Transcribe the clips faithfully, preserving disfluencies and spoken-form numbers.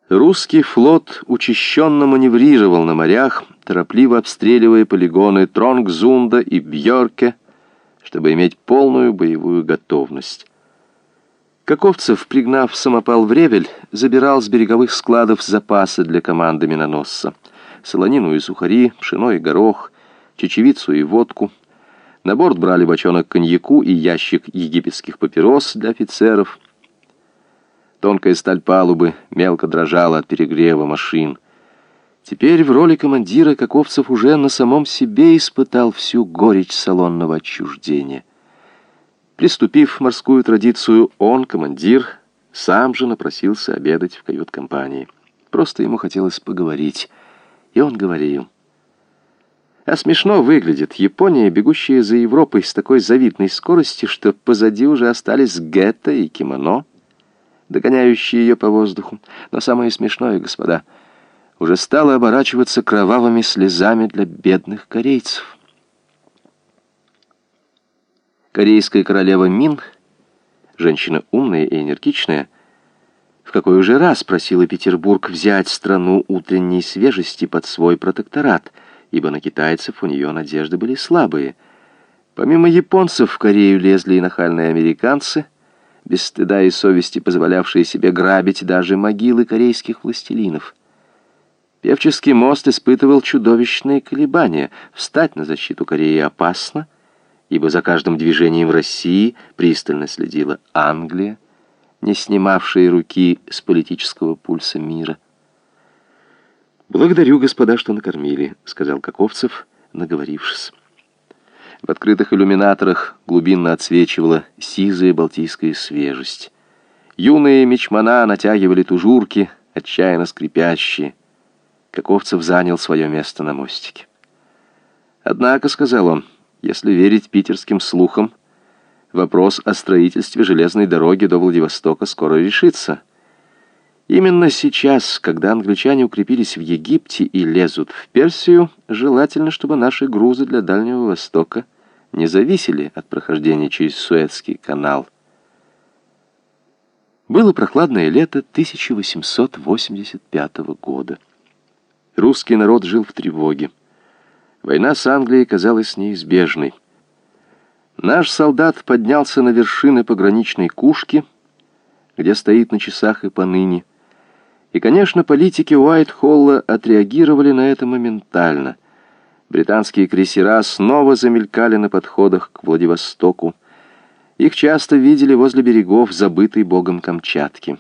Русский флот учащенно маневрировал на морях, торопливо обстреливая полигоны Тронгзунда и Бьорке, чтобы иметь полную боевую готовность. Каковцев, пригнав самопал в Ревель, забирал с береговых складов запасы для команды миноносца: солонину и сухари, пшено и горох, чечевицу и водку. На борт брали бочонок коньяку и ящик египетских папирос для офицеров. Тонкая сталь палубы мелко дрожала от перегрева машин. Теперь в роли командира Каковцев уже на самом себе испытал всю горечь салонного отчуждения. Приступив морскую традицию, он, командир, сам же напросился обедать в кают-компании. Просто ему хотелось поговорить, и он говорил. А смешно выглядит Япония, бегущая за Европой с такой завидной скоростью, что позади уже остались гетто и кимоно, догоняющие ее по воздуху. Но самое смешное, господа, уже стало оборачиваться кровавыми слезами для бедных корейцев. Корейская королева Мин, женщина умная и энергичная, в какой уже раз просила Петербург взять страну утренней свежести под свой протекторат, ибо на китайцев у нее надежды были слабые. Помимо японцев в Корею лезли и нахальные американцы, без стыда и совести позволявшие себе грабить даже могилы корейских властелинов. Певческий мост испытывал чудовищные колебания. Встать на защиту Кореи опасно, ибо за каждым движением в России пристально следила Англия, не снимавшая руки с политического пульса мира. «Благодарю, господа, что накормили», — сказал Каковцев, наговорившись. В открытых иллюминаторах глубинно отсвечивала сизая балтийская свежесть. Юные мичмана натягивали тужурки, отчаянно скрипящие. Каковцев занял свое место на мостике. «Однако», — сказал он, — «если верить питерским слухам, вопрос о строительстве железной дороги до Владивостока скоро решится. Именно сейчас, когда англичане укрепились в Египте и лезут в Персию, желательно, чтобы наши грузы для Дальнего Востока не зависели от прохождения через Суэцкий канал». Было прохладное лето тысяча восемьсот восемьдесят пятого года. Русский народ жил в тревоге. Война с Англией казалась неизбежной. Наш солдат поднялся на вершины пограничной Кушки, где стоит на часах и поныне. И, конечно, политики Уайт-Холла отреагировали на это моментально. Британские крейсера снова замелькали на подходах к Владивостоку. Их часто видели возле берегов забытой богом Камчатки.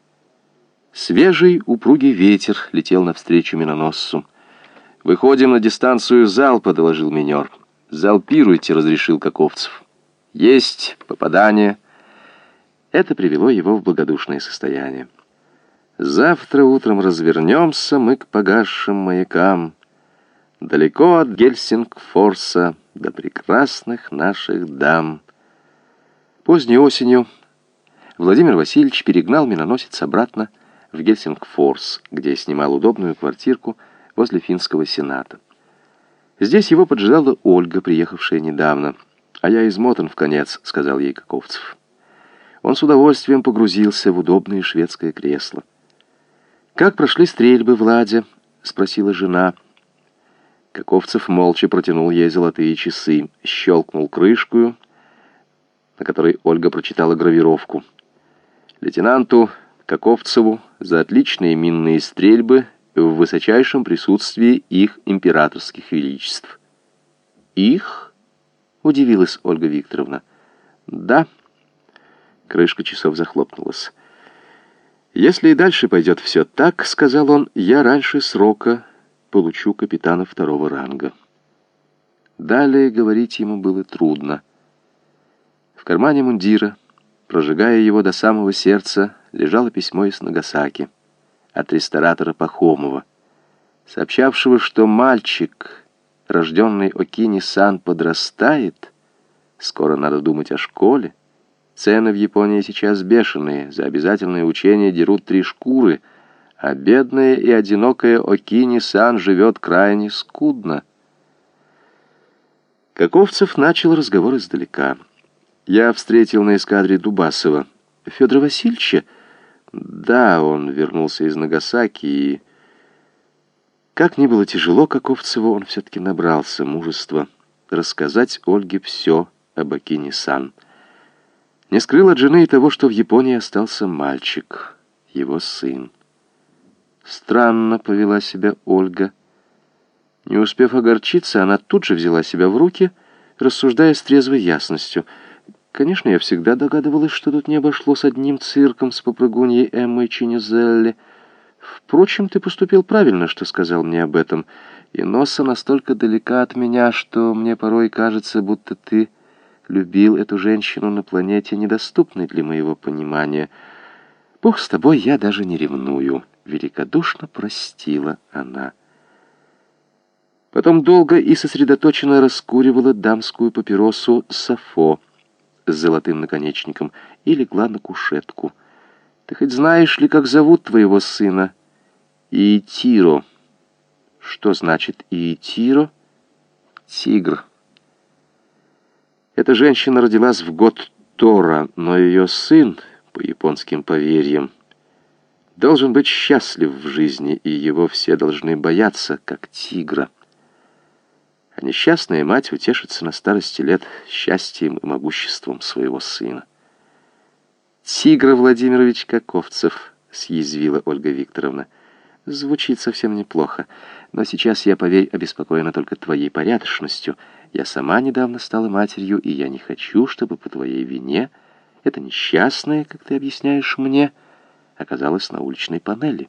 Свежий, упругий ветер летел навстречу миноносцу. «Выходим на дистанцию залпа», — доложил минер. «Залпируйте», — разрешил Каковцев. «Есть попадание». Это привело его в благодушное состояние. «Завтра утром развернемся мы к погасшим маякам, далеко от Гельсингфорса до прекрасных наших дам». Поздней осенью Владимир Васильевич перегнал миноносец обратно в Гельсингфорс, где снимал удобную квартирку возле финского сената. Здесь его поджидала Ольга, приехавшая недавно. «А я измотан вконец», — сказал ей Каковцев. Он с удовольствием погрузился в удобное шведское кресло. «Как прошли стрельбы, Владя?» — спросила жена. Каковцев молча протянул ей золотые часы, щелкнул крышкою, на которой Ольга прочитала гравировку. «Лейтенанту Каковцеву за отличные минные стрельбы в высочайшем присутствии их императорских величеств». «Их?» — удивилась Ольга Викторовна. «Да». Крышка часов захлопнулась. «Если и дальше пойдет все так, — сказал он, — я раньше срока получу капитана второго ранга». Далее говорить ему было трудно. В кармане мундира, прожигая его до самого сердца, лежало письмо из Нагасаки от ресторатора Пахомова, сообщавшего, что мальчик, рожденный Окини-сан, подрастает, скоро надо думать о школе. Цены в Японии сейчас бешеные, за обязательное учение дерут три шкуры, а бедная и одинокая Окини-сан живет крайне скудно. Каковцев начал разговор издалека. «Я встретил на эскадре Дубасова. Федора Васильевича? Да, он вернулся из Нагасаки, и как ни было тяжело Каковцеву, он все-таки набрался мужества рассказать Ольге все об Акине-сан. Не скрыл от жены и того, что в Японии остался мальчик, его сын. Странно повела себя Ольга. Не успев огорчиться, она тут же взяла себя в руки, рассуждая с трезвой ясностью. Конечно, я всегда догадывалась, что тут не обошлось одним цирком с попрыгуньей Эммой Чинизелли. Впрочем, ты поступил правильно, что сказал мне об этом. И носа настолько далека от меня, что мне порой кажется, будто ты любил эту женщину на планете, недоступной для моего понимания. Бог с тобой, я даже не ревную. Великодушно простила она. Потом долго и сосредоточенно раскуривала дамскую папиросу Сафо с золотым наконечником и легла на кушетку. Ты хоть знаешь ли, как зовут твоего сына? Иитиро. Что значит Иитиро? Тигр. Эта женщина родилась в год Тора, но ее сын, по японским поверьям, должен быть счастлив в жизни, и его все должны бояться, как тигра. А несчастная мать утешится на старости лет счастьем и могуществом своего сына. «Тигр Владимирович Каковцев», — съязвила Ольга Викторовна. «Звучит совсем неплохо, но сейчас я, поверь, обеспокоена только твоей порядочностью. Я сама недавно стала матерью, и я не хочу, чтобы по твоей вине это несчастное, как ты объясняешь мне, оказалась на уличной панели».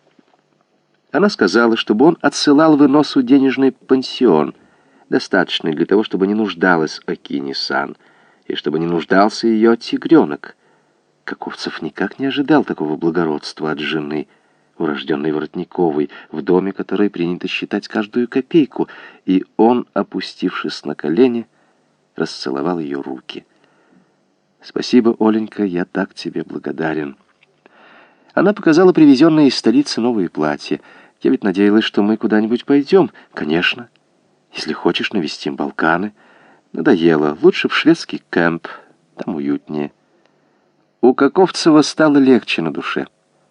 Она сказала, чтобы он отсылал в Иносу денежный пансион, достаточный для того, чтобы не нуждалась Акине-сан, и чтобы не нуждался ее тигренок. Каковцев никак не ожидал такого благородства от жены, урожденной Воротниковой, в доме которой принято считать каждую копейку, и он, опустившись на колени, расцеловал ее руки. «Спасибо, Оленька, я так тебе благодарен». Она показала привезенные из столицы новые платья. «Я ведь надеялась, что мы куда-нибудь пойдем». «Конечно. Если хочешь, навестим Балканы». «Надоело. Лучше в шведский кэмп. Там уютнее». У Каковцева стало легче на душе.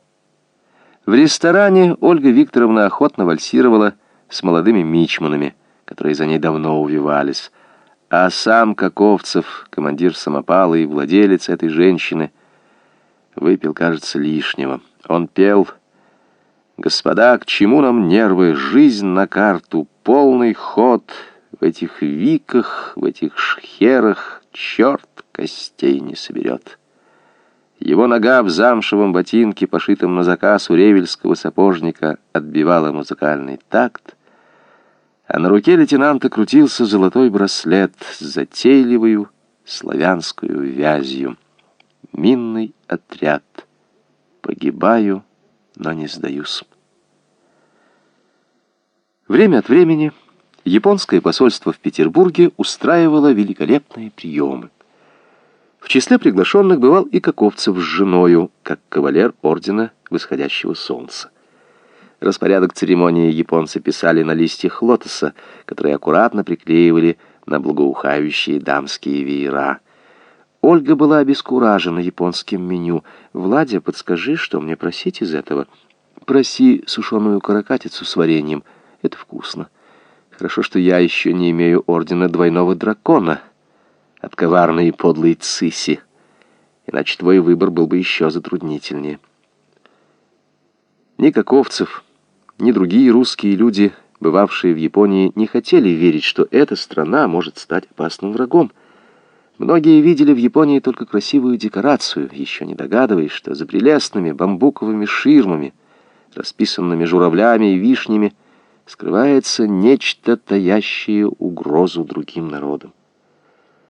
В ресторане Ольга Викторовна охотно вальсировала с молодыми мичманами, которые за ней давно увивались. А сам Каковцев, командир самопала и владелец этой женщины, выпил, кажется, лишнего. Он пел: «Господа, к чему нам нервы? Жизнь на карту, полный ход. В этих виках, в этих шхерах черт костей не соберет». Его нога в замшевом ботинке, пошитом на заказ у ревельского сапожника, отбивала музыкальный такт, а на руке лейтенанта крутился золотой браслет с затейливою славянскую вязью. «Минный отряд. Погибаю, но не сдаюсь». Время от времени японское посольство в Петербурге устраивало великолепные приемы. В числе приглашенных бывал и Каковцев с женою, как кавалер ордена Восходящего Солнца. Распорядок церемонии японцы писали на листьях лотоса, которые аккуратно приклеивали на благоухающие дамские веера. Ольга была обескуражена японским меню. «Владя, подскажи, что мне просить из этого?» «Проси сушеную каракатицу с вареньем. Это вкусно. Хорошо, что я еще не имею ордена двойного дракона от коварной и подлой Циси, иначе твой выбор был бы еще затруднительнее». Ни Каковцев, ни другие русские люди, бывавшие в Японии, не хотели верить, что эта страна может стать опасным врагом. Многие видели в Японии только красивую декорацию, еще не догадываясь, что за прелестными бамбуковыми ширмами, расписанными журавлями и вишнями, скрывается нечто, таящее угрозу другим народам.